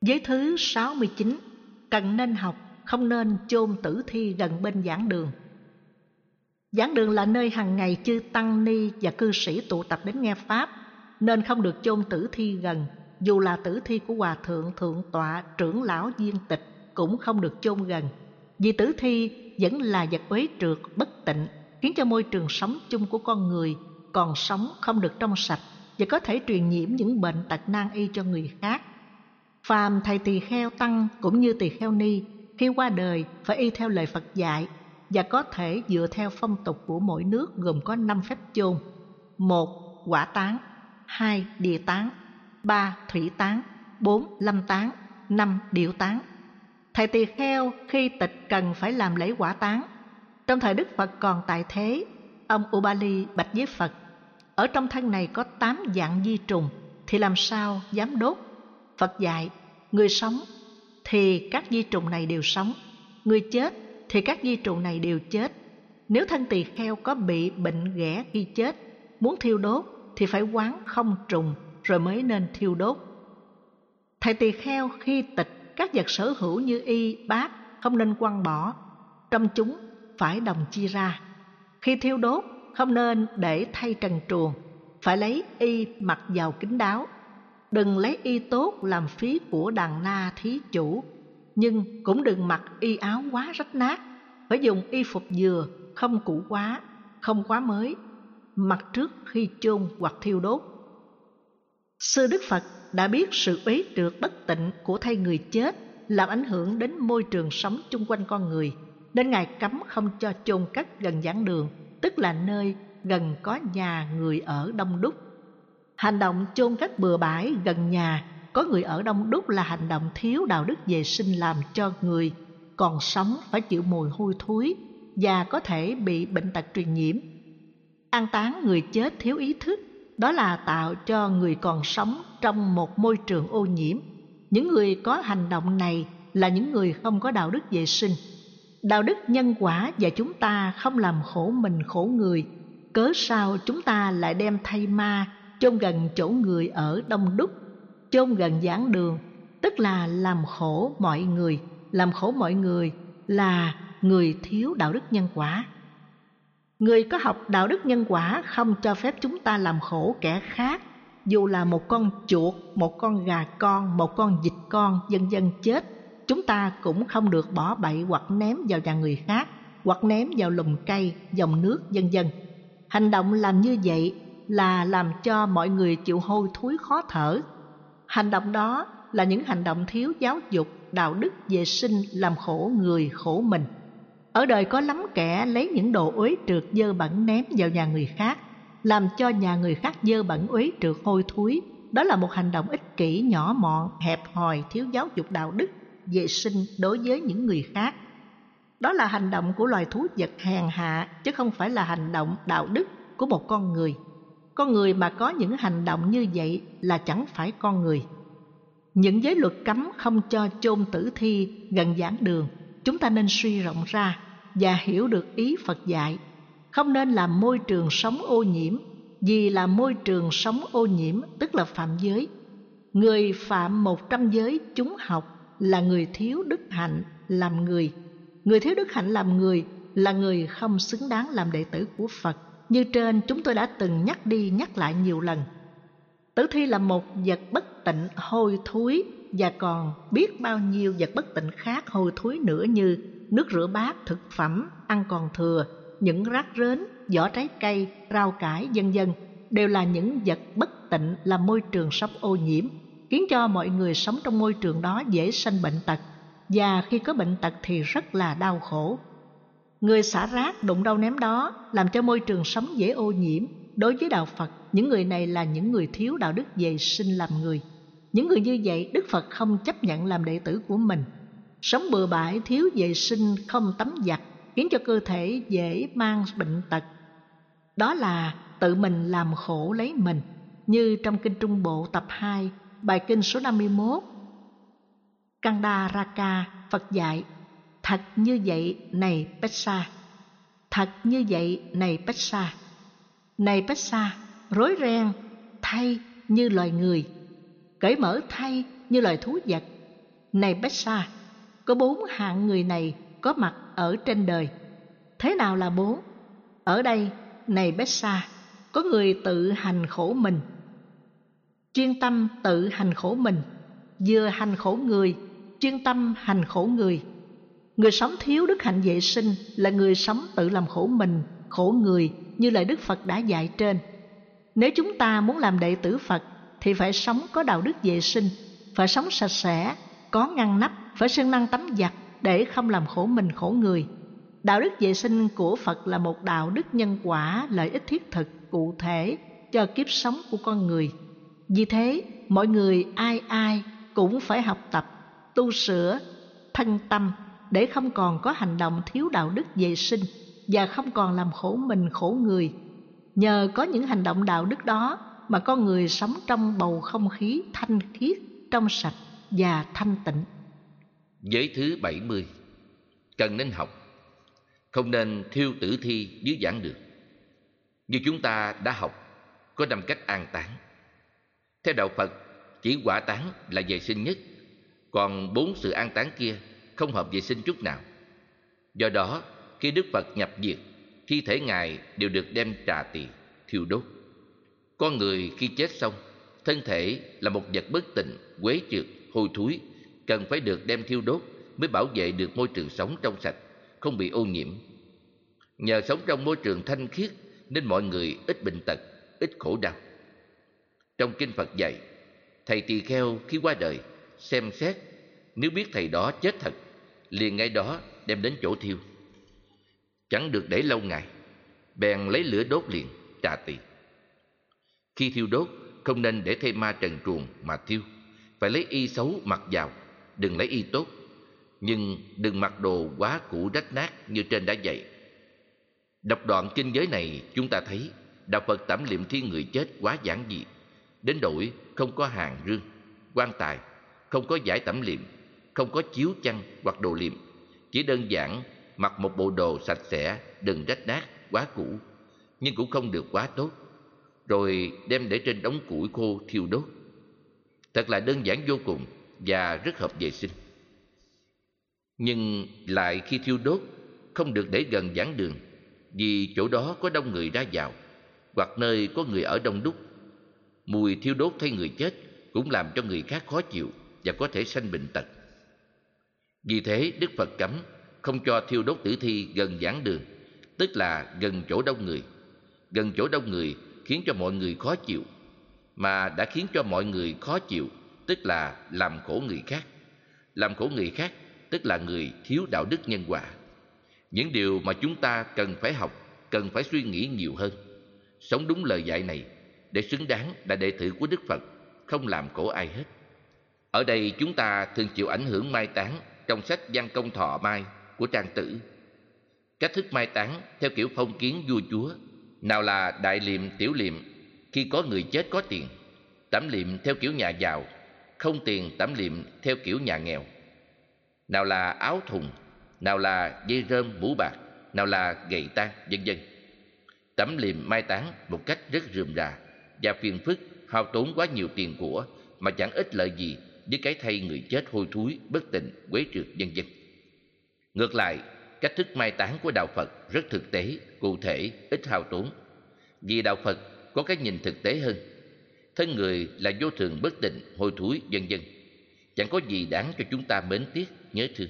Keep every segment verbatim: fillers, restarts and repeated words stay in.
Giới thứ sáu mươi chín. Cần nên học, không nên chôn tử thi gần bên giảng đường. Giảng đường là nơi hàng ngày chư tăng ni và cư sĩ tụ tập đến nghe Pháp, nên không được chôn tử thi gần. Dù là tử thi của Hòa Thượng, Thượng tọa, trưởng lão viên tịch cũng không được chôn gần. Vì tử thi vẫn là vật uế trượt, bất tịnh, khiến cho môi trường sống chung của con người còn sống không được trong sạch và có thể truyền nhiễm những bệnh tật nan y cho người khác. Phàm thầy tỳ kheo tăng cũng như tỳ kheo ni, khi qua đời phải y theo lời Phật dạy và có thể dựa theo phong tục của mỗi nước, gồm có năm phép chôn: một. Hỏa táng, hai. Địa táng, ba. Thủy táng, bốn. Lâm táng, năm. Điệu táng. Thầy tỳ kheo khi tịch cần phải làm lễ hỏa táng. Trong thời Đức Phật còn tại thế, ông Ubali bạch với Phật: ở trong thân này có tám dạng vi trùng, thì làm sao dám đốt? Phật dạy: người sống thì các vi trùng này đều sống, người chết thì các vi trùng này đều chết. Nếu thân tỳ kheo có bị bệnh ghẻ khi chết, muốn thiêu đốt thì phải quán không trùng rồi mới nên thiêu đốt. Thầy tỳ kheo khi tịch, các vật sở hữu như y, bát không nên quăng bỏ, trong chúng phải đồng chia ra. Khi thiêu đốt không nên để thay trần truồng, phải lấy y mặc vào kín đáo. Đừng lấy y tốt làm phí của đàn na thí chủ, nhưng cũng đừng mặc y áo quá rách nát. Phải dùng y phục vừa, không cũ quá, không quá mới, mặc trước khi chôn hoặc thiêu đốt. Sư Đức Phật đã biết sự uế trượt bất tịnh của thây người chết làm ảnh hưởng đến môi trường sống chung quanh con người, nên Ngài cấm không cho chôn cất gần giảng đường, tức là nơi gần có nhà người ở đông đúc. Hành động chôn cất bừa bãi gần nhà có người ở đông đúc là hành động thiếu đạo đức vệ sinh, làm cho người còn sống phải chịu mùi hôi thối và có thể bị bệnh tật truyền nhiễm. An táng người chết thiếu ý thức, đó là tạo cho người còn sống trong một môi trường ô nhiễm. Những người có hành động này là những người không có đạo đức vệ sinh. Đạo đức nhân quả và chúng ta không làm khổ mình khổ người, cớ sao chúng ta lại đem thây ma chôn gần chỗ người ở đông đúc, chôn gần giảng đường, tức là làm khổ mọi người. Làm khổ mọi người là người thiếu đạo đức nhân quả. Người có học đạo đức nhân quả không cho phép chúng ta làm khổ kẻ khác, dù là một con chuột, một con gà con, một con vịt con, vân vân chết, chúng ta cũng không được bỏ bậy hoặc ném vào nhà người khác, hoặc ném vào lùm cây, dòng nước, vân vân. Hành động làm như vậy là làm cho mọi người chịu hôi thối khó thở. Hành động đó là những hành động thiếu giáo dục, đạo đức vệ sinh, làm khổ người khổ mình. Ở đời có lắm kẻ lấy những đồ uế trượt dơ bẩn ném vào nhà người khác, làm cho nhà người khác dơ bẩn uế trượt hôi thối. Đó là một hành động ích kỷ, nhỏ mọn, hẹp hòi, thiếu giáo dục đạo đức vệ sinh đối với những người khác. Đó là hành động của loài thú vật hèn hạ, chứ không phải là hành động đạo đức của một con người. Con người mà có những hành động như vậy là chẳng phải con người. Những giới luật cấm không cho chôn tử thi gần giảng đường, chúng ta nên suy rộng ra và hiểu được ý Phật dạy. Không nên làm môi trường sống ô nhiễm, vì là môi trường sống ô nhiễm tức là phạm giới. Người phạm một trăm giới chúng học là người thiếu đức hạnh làm người. Người thiếu đức hạnh làm người là người không xứng đáng làm đệ tử của Phật. Như trên chúng tôi đã từng nhắc đi nhắc lại nhiều lần. Tử thi là một vật bất tịnh, hôi thối, và còn biết bao nhiêu vật bất tịnh khác hôi thối nữa, như nước rửa bát, thực phẩm ăn còn thừa, những rác rến, vỏ trái cây, rau cải, vân vân, đều là những vật bất tịnh làm môi trường sống ô nhiễm, khiến cho mọi người sống trong môi trường đó dễ sanh bệnh tật, và khi có bệnh tật thì rất là đau khổ. Người xả rác đụng đâu ném đó, làm cho môi trường sống dễ ô nhiễm. Đối với đạo Phật, những người này là những người thiếu đạo đức vệ sinh làm người. Những người như vậy Đức Phật không chấp nhận làm đệ tử của mình. Sống bừa bãi, thiếu vệ sinh, không tắm giặt, khiến cho cơ thể dễ mang bệnh tật. Đó là tự mình làm khổ lấy mình. Như trong Kinh Trung Bộ tập hai, bài kinh số năm mươi mốt, Kandaraka, Phật dạy: thật như vậy này Pessa, thật như vậy này Pessa. Này Pessa, rối ren thay như loài người, cởi mở thay như loài thú vật, Này Bessa, có bốn hạng người này có mặt ở trên đời. Thế nào là bốn? Ở đây, này Bessa, có người tự hành khổ mình, chuyên tâm tự hành khổ mình, vừa hành khổ người, chuyên tâm hành khổ người. Người sống thiếu đức hạnh vệ sinh là người sống tự làm khổ mình, khổ người như lời Đức Phật đã dạy trên. Nếu chúng ta muốn làm đệ tử Phật thì phải sống có đạo đức vệ sinh, phải sống sạch sẽ, có ngăn nắp, phải siêng năng tắm giặt để không làm khổ mình khổ người. Đạo đức vệ sinh của Phật là một đạo đức nhân quả lợi ích thiết thực, cụ thể cho kiếp sống của con người. Vì thế, mọi người ai ai cũng phải học tập, tu sửa thân tâm để không còn có hành động thiếu đạo đức vệ sinh và không còn làm khổ mình khổ người. Nhờ có những hành động đạo đức đó mà con người sống trong bầu không khí thanh khiết, trong sạch và thanh tịnh. Giới thứ bảy mươi. Cần nên học, không nên thiêu tử thi dưới giảng đường. Như chúng ta đã học, có năm cách an táng. Theo đạo Phật, chỉ hỏa táng là vệ sinh nhất, còn bốn sự an táng kia không hợp vệ sinh chút nào. Do đó, khi Đức Phật nhập diệt, thi thể Ngài đều được đem trà tỳ, thiêu đốt. Con người khi chết xong, thân thể là một vật bất tịnh, uế trượt, hôi thối, cần phải được đem thiêu đốt mới bảo vệ được môi trường sống trong sạch, không bị ô nhiễm. Nhờ sống trong môi trường thanh khiết nên mọi người ít bệnh tật, ít khổ đau. Trong kinh Phật dạy, thầy tỳ kheo khi qua đời xem xét, nếu biết thầy đó chết thật, liền ngay đó đem đến chỗ thiêu, chẳng được để lâu ngày, bèn lấy lửa đốt liền trà tỳ. Khi thiêu đốt không nên để thêm ma trần truồng mà thiêu, phải lấy y xấu mặc vào, đừng lấy y tốt, nhưng đừng mặc đồ quá cũ rách nát như trên đã dạy. Đọc đoạn kinh giới này, chúng ta thấy đạo Phật tẩm liệm thi người chết quá giản dị, đến nỗi không có hàng rương, quan tài, không có giải tẩm liệm, không có chiếu chăn hoặc đồ liệm, chỉ đơn giản mặc một bộ đồ sạch sẽ, đừng rách nát, quá cũ, nhưng cũng không được quá tốt, rồi đem để trên đống củi khô thiêu đốt. Thật là đơn giản vô cùng và rất hợp vệ sinh. Nhưng lại khi thiêu đốt không được để gần giảng đường, vì chỗ đó có đông người ra vào, hoặc nơi có người ở đông đúc. Mùi thiêu đốt thấy người chết cũng làm cho người khác khó chịu và có thể sanh bệnh tật. Vì thế Đức Phật cấm không cho thiêu đốt tử thi gần giảng đường, tức là gần chỗ đông người. Gần chỗ đông người khiến cho mọi người khó chịu, mà đã khiến cho mọi người khó chịu tức là làm khổ người khác. Làm khổ người khác tức là người thiếu đạo đức nhân quả. Những điều mà chúng ta cần phải học, cần phải suy nghĩ nhiều hơn, sống đúng lời dạy này để xứng đáng là đệ tử của Đức Phật, không làm khổ ai hết. Ở đây chúng ta thường chịu ảnh hưởng mai táng trong sách Văn Công Thọ Mai của Trang Tử. Cách thức mai táng theo kiểu phong kiến vua chúa, nào là đại liệm, tiểu liệm khi có người chết có tiền, tẩm liệm theo kiểu nhà giàu, không tiền tẩm liệm theo kiểu nhà nghèo. Nào là áo thùng, nào là dây rơm mũ bạc, nào là gậy tang, vân vân. Tẩm liệm mai táng một cách rất rườm rà và phiền phức, hao tốn quá nhiều tiền của mà chẳng ích lợi gì với cái thay người chết hôi thối, bất tịnh, quế trượt, vân vân. Ngược lại, cách thức mai táng của đạo Phật rất thực tế, cụ thể, ít hao tốn. Vì đạo Phật có cái nhìn thực tế hơn. Thân người là vô thường bất tịnh, hôi thối, vân vân, chẳng có gì đáng cho chúng ta mến tiếc, nhớ thương.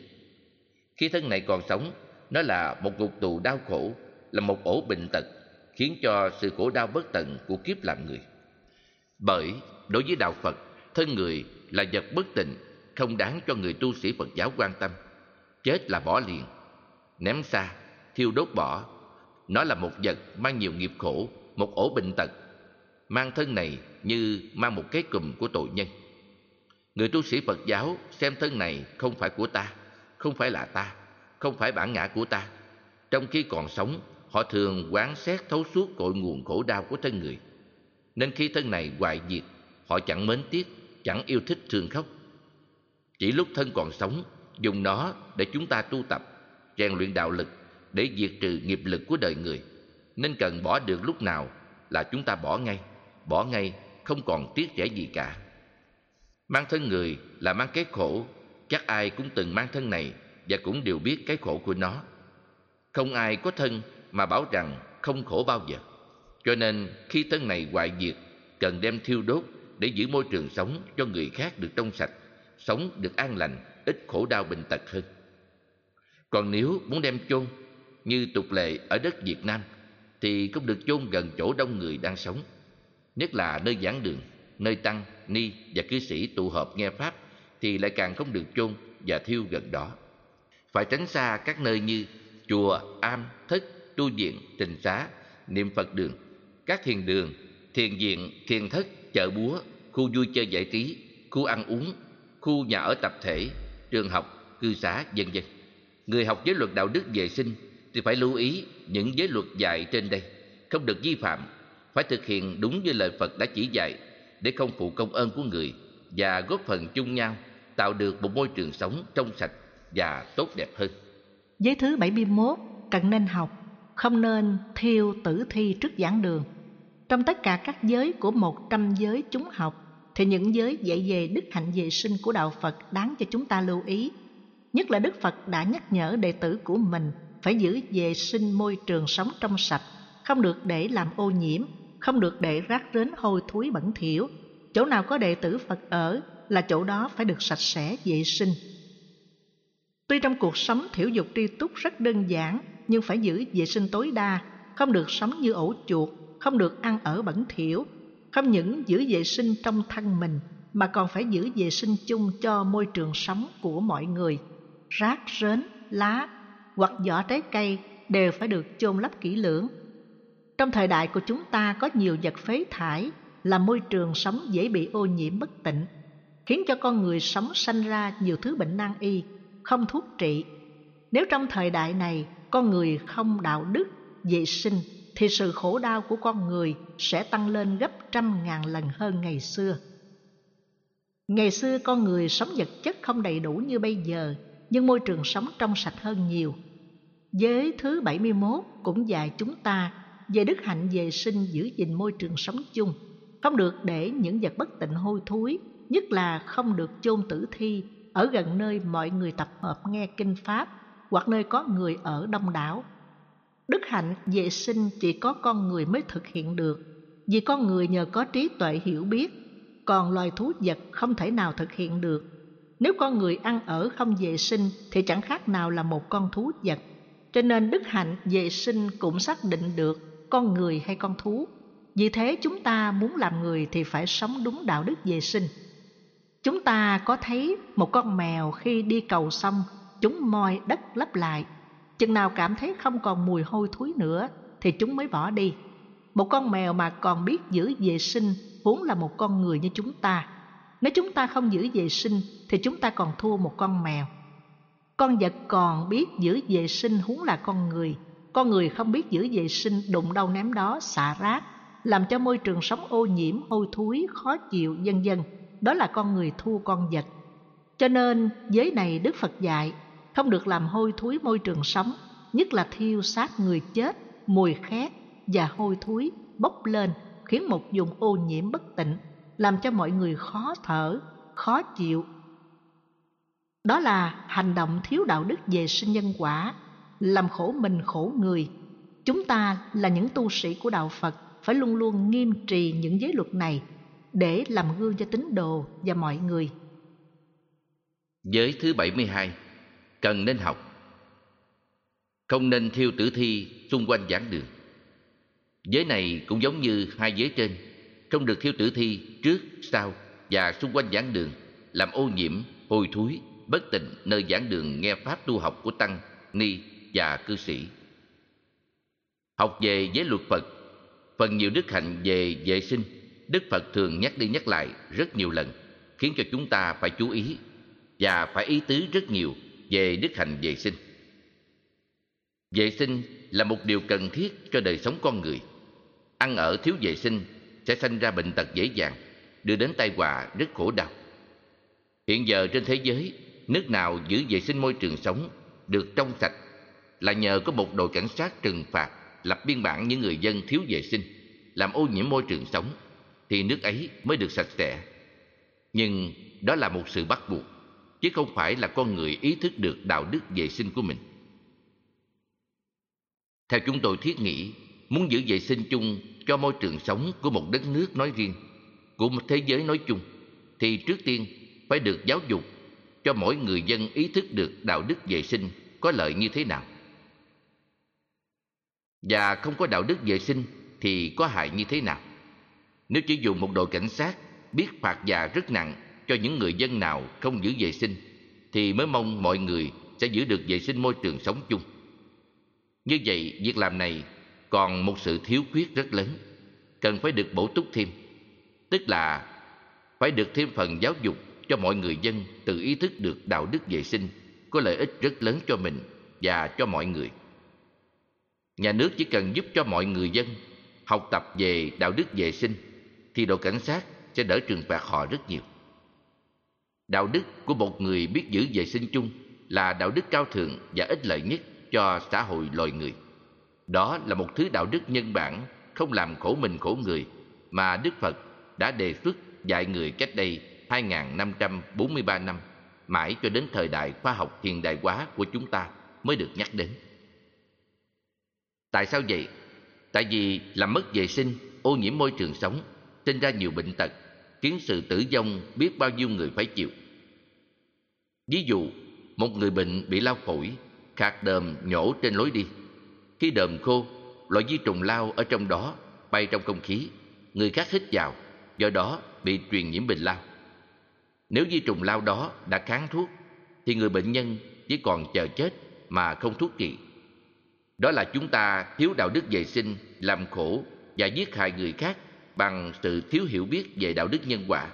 Khi thân này còn sống, nó là một ngục tù đau khổ, là một ổ bệnh tật, khiến cho sự khổ đau bất tận của kiếp làm người. Bởi đối với đạo Phật, thân người là vật bất tịnh, không đáng cho người tu sĩ Phật giáo quan tâm. Chết là bỏ liền, ném xa, thiêu đốt bỏ. Nó là một vật mang nhiều nghiệp khổ, một ổ bệnh tật. Mang thân này như mang một cái cùm của tội nhân. Người tu sĩ Phật giáo xem thân này không phải của ta, không phải là ta, không phải bản ngã của ta. Trong khi còn sống, họ thường quán xét thấu suốt cội nguồn khổ đau của thân người. Nên khi thân này hoại diệt, họ chẳng mến tiếc, chẳng yêu thích thương khóc. Chỉ lúc thân còn sống, dùng nó để chúng ta tu tập, rèn luyện đạo lực, để diệt trừ nghiệp lực của đời người. Nên cần bỏ được lúc nào là chúng ta bỏ ngay, bỏ ngay, không còn tiếc rẻ gì cả. Mang thân người là mang cái khổ, Chắc ai cũng từng mang thân này và cũng đều biết cái khổ của nó. Không ai có thân mà bảo rằng không khổ bao giờ. Cho nên khi thân này hoại diệt, cần đem thiêu đốt để giữ môi trường sống cho người khác được trong sạch, sống được an lành, ít khổ đau bệnh tật hơn. Còn nếu muốn đem chôn như tục lệ ở đất Việt Nam thì không được chôn gần chỗ đông người đang sống, nhất là nơi giảng đường, nơi tăng, ni và cư sĩ tụ họp nghe pháp thì lại càng không được chôn và thiêu gần đó. Phải tránh xa các nơi như chùa, am, thất, tu viện, trình xá, niệm Phật đường, các thiền đường, thiền viện, thiền thất, chợ búa, khu vui chơi giải trí, khu ăn uống, khu nhà ở tập thể, trường học, cư xá, vân vân. Người học giới luật đạo đức vệ sinh thì phải lưu ý những giới luật dạy trên đây, không được vi phạm, phải thực hiện đúng như lời Phật đã chỉ dạy để không phụ công ơn của người và góp phần chung nhau tạo được một môi trường sống trong sạch và tốt đẹp hơn. Giới thứ bảy mươi mốt, cần nên học, không nên thiêu tử thi trước giảng đường. Trong tất cả các giới của một trăm giới chúng học, thì những giới dạy về đức hạnh vệ sinh của Đạo Phật đáng cho chúng ta lưu ý. Nhất là Đức Phật đã nhắc nhở đệ tử của mình phải giữ vệ sinh môi trường sống trong sạch, không được để làm ô nhiễm, không được để rác rến hôi thối bẩn thỉu. Chỗ nào có đệ tử Phật ở là chỗ đó phải được sạch sẽ vệ sinh. Tuy trong cuộc sống thiểu dục tri túc rất đơn giản, nhưng phải giữ vệ sinh tối đa, không được sống như ổ chuột, không được ăn ở bẩn thỉu, không những giữ vệ sinh trong thân mình mà còn phải giữ vệ sinh chung cho môi trường sống của mọi người. Rác rến, lá hoặc vỏ trái cây đều phải được chôn lấp kỹ lưỡng. Trong thời đại của chúng ta có nhiều vật phế thải làm môi trường sống dễ bị ô nhiễm bất tịnh, khiến cho con người sống sanh ra nhiều thứ bệnh nan y, không thuốc trị. Nếu trong thời đại này con người không đạo đức, vệ sinh thì sự khổ đau của con người sẽ tăng lên gấp trăm ngàn lần hơn ngày xưa. Ngày xưa con người sống vật chất không đầy đủ như bây giờ, nhưng môi trường sống trong sạch hơn nhiều. Giới thứ bảy mươi mốt cũng dạy chúng ta về đức hạnh vệ sinh giữ gìn môi trường sống chung, không được để những vật bất tịnh hôi thối, nhất là không được chôn tử thi ở gần nơi mọi người tập hợp nghe kinh pháp hoặc nơi có người ở đông đảo. Đức hạnh vệ sinh chỉ có con người mới thực hiện được, vì con người nhờ có trí tuệ hiểu biết, còn loài thú vật không thể nào thực hiện được. Nếu con người ăn ở không vệ sinh thì chẳng khác nào là một con thú vật. Cho nên đức hạnh vệ sinh cũng xác định được con người hay con thú. Vì thế chúng ta muốn làm người thì phải sống đúng đạo đức vệ sinh. Chúng ta có thấy một con mèo khi đi cầu xong, chúng moi đất lấp lại. Chừng nào cảm thấy không còn mùi hôi thối nữa thì chúng mới bỏ đi. Một con mèo mà còn biết giữ vệ sinh vốn là một con người như chúng ta. Nếu chúng ta không giữ vệ sinh thì chúng ta còn thua một con mèo. Con vật còn biết giữ vệ sinh huống là con người. Con người không biết giữ vệ sinh, đụng đâu ném đó, xả rác, làm cho môi trường sống ô nhiễm, hôi thối, khó chịu, vân vân. Đó là con người thua con vật. Cho nên giới này Đức Phật dạy không được làm hôi thối môi trường sống, nhất là thiêu xác người chết, mùi khét và hôi thối bốc lên khiến một vùng ô nhiễm bất tịnh, làm cho mọi người khó thở, khó chịu. Đó là hành động thiếu đạo đức vệ sinh nhân quả, làm khổ mình khổ người. Chúng ta là những tu sĩ của Đạo Phật phải luôn luôn nghiêm trì những giới luật này để làm gương cho tín đồ và mọi người. Giới thứ bảy mươi hai, cần nên học, không nên thiêu tử thi xung quanh giảng đường. Giới này cũng giống như hai giới trên, không được thiêu tử thi trước, sau và xung quanh giảng đường, làm ô nhiễm, hôi thối, bất tịnh nơi giảng đường nghe pháp tu học của tăng, ni và cư sĩ. Học về giới luật Phật, phần nhiều đức hạnh về vệ sinh, Đức Phật thường nhắc đi nhắc lại rất nhiều lần, khiến cho chúng ta phải chú ý và phải ý tứ rất nhiều về đức hạnh vệ sinh. Vệ sinh là một điều cần thiết cho đời sống con người. Ăn ở thiếu vệ sinh sẽ sanh ra bệnh tật dễ dàng, đưa đến tai họa rất khổ đau. Hiện giờ trên thế giới, nước nào giữ vệ sinh môi trường sống được trong sạch là nhờ có một đội cảnh sát trừng phạt, lập biên bản những người dân thiếu vệ sinh, làm ô nhiễm môi trường sống, thì nước ấy mới được sạch sẽ. Nhưng đó là một sự bắt buộc, chứ không phải là con người ý thức được đạo đức vệ sinh của mình. Theo chúng tôi thiết nghĩ, muốn giữ vệ sinh chung cho môi trường sống của một đất nước nói riêng, của một thế giới nói chung, thì trước tiên phải được giáo dục cho mỗi người dân ý thức được đạo đức vệ sinh có lợi như thế nào. Và không có đạo đức vệ sinh thì có hại như thế nào. Nếu chỉ dùng một đội cảnh sát biết phạt vạ rất nặng cho những người dân nào không giữ vệ sinh, thì mới mong mọi người sẽ giữ được vệ sinh môi trường sống chung. Như vậy, việc làm này còn một sự thiếu khuyết rất lớn, cần phải được bổ túc thêm. Tức là phải được thêm phần giáo dục cho mọi người dân tự ý thức được đạo đức vệ sinh có lợi ích rất lớn cho mình và cho mọi người. Nhà nước chỉ cần giúp cho mọi người dân học tập về đạo đức vệ sinh thì đội cảnh sát sẽ đỡ trừng phạt họ rất nhiều. Đạo đức của một người biết giữ vệ sinh chung là đạo đức cao thượng và ích lợi nhất cho xã hội loài người. Đó là một thứ đạo đức nhân bản, không làm khổ mình khổ người, mà Đức Phật đã đề xuất dạy người cách đây hai nghìn năm trăm bốn mươi ba năm, mãi cho đến thời đại khoa học hiện đại hóa của chúng ta mới được nhắc đến. Tại sao vậy? Tại vì làm mất vệ sinh, ô nhiễm môi trường sống, sinh ra nhiều bệnh tật, khiến sự tử vong biết bao nhiêu người phải chịu. Ví dụ, một người bệnh bị lao phổi, khạc đờm nhổ trên lối đi. Khi đờm khô, loại vi trùng lao ở trong đó bay trong không khí, người khác hít vào, do đó bị truyền nhiễm bệnh lao. Nếu vi trùng lao đó đã kháng thuốc, thì người bệnh nhân chỉ còn chờ chết mà không thuốc trị. Đó là chúng ta thiếu đạo đức vệ sinh, làm khổ và giết hại người khác bằng sự thiếu hiểu biết về đạo đức nhân quả.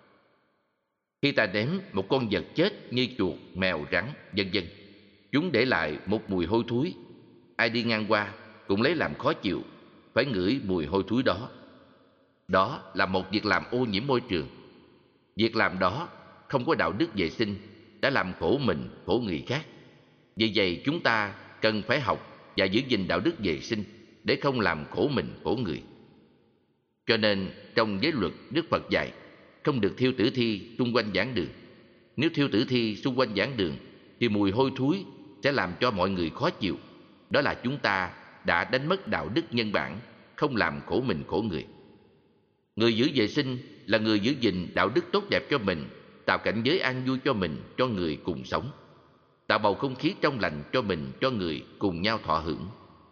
Khi ta nếm một con vật chết như chuột, mèo, rắn, vân vân, chúng để lại một mùi hôi thối. Ai đi ngang qua cũng lấy làm khó chịu, phải ngửi mùi hôi thối đó. Đó là một việc làm ô nhiễm môi trường. Việc làm đó không có đạo đức vệ sinh, đã làm khổ mình, khổ người khác. Vì vậy chúng ta cần phải học và giữ gìn đạo đức vệ sinh để không làm khổ mình, khổ người. Cho nên trong giới luật, Đức Phật dạy không được thiêu tử thi xung quanh giảng đường. Nếu thiêu tử thi xung quanh giảng đường thì mùi hôi thối sẽ làm cho mọi người khó chịu. Đó là chúng ta đã đánh mất đạo đức nhân bản, không làm khổ mình, khổ người. Người giữ vệ sinh là người giữ gìn đạo đức tốt đẹp cho mình, tạo cảnh giới an vui cho mình, cho người cùng sống, tạo bầu không khí trong lành cho mình, cho người cùng nhau thọ hưởng.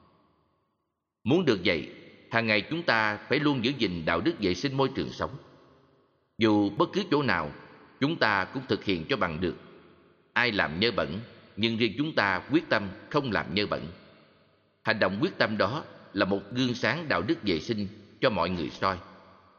Muốn được vậy, hàng ngày chúng ta phải luôn giữ gìn đạo đức vệ sinh môi trường sống. Dù bất cứ chỗ nào, chúng ta cũng thực hiện cho bằng được. Ai làm nhơ bẩn, nhưng riêng chúng ta quyết tâm không làm nhơ bẩn. Hành động quyết tâm đó là một gương sáng đạo đức vệ sinh cho mọi người soi.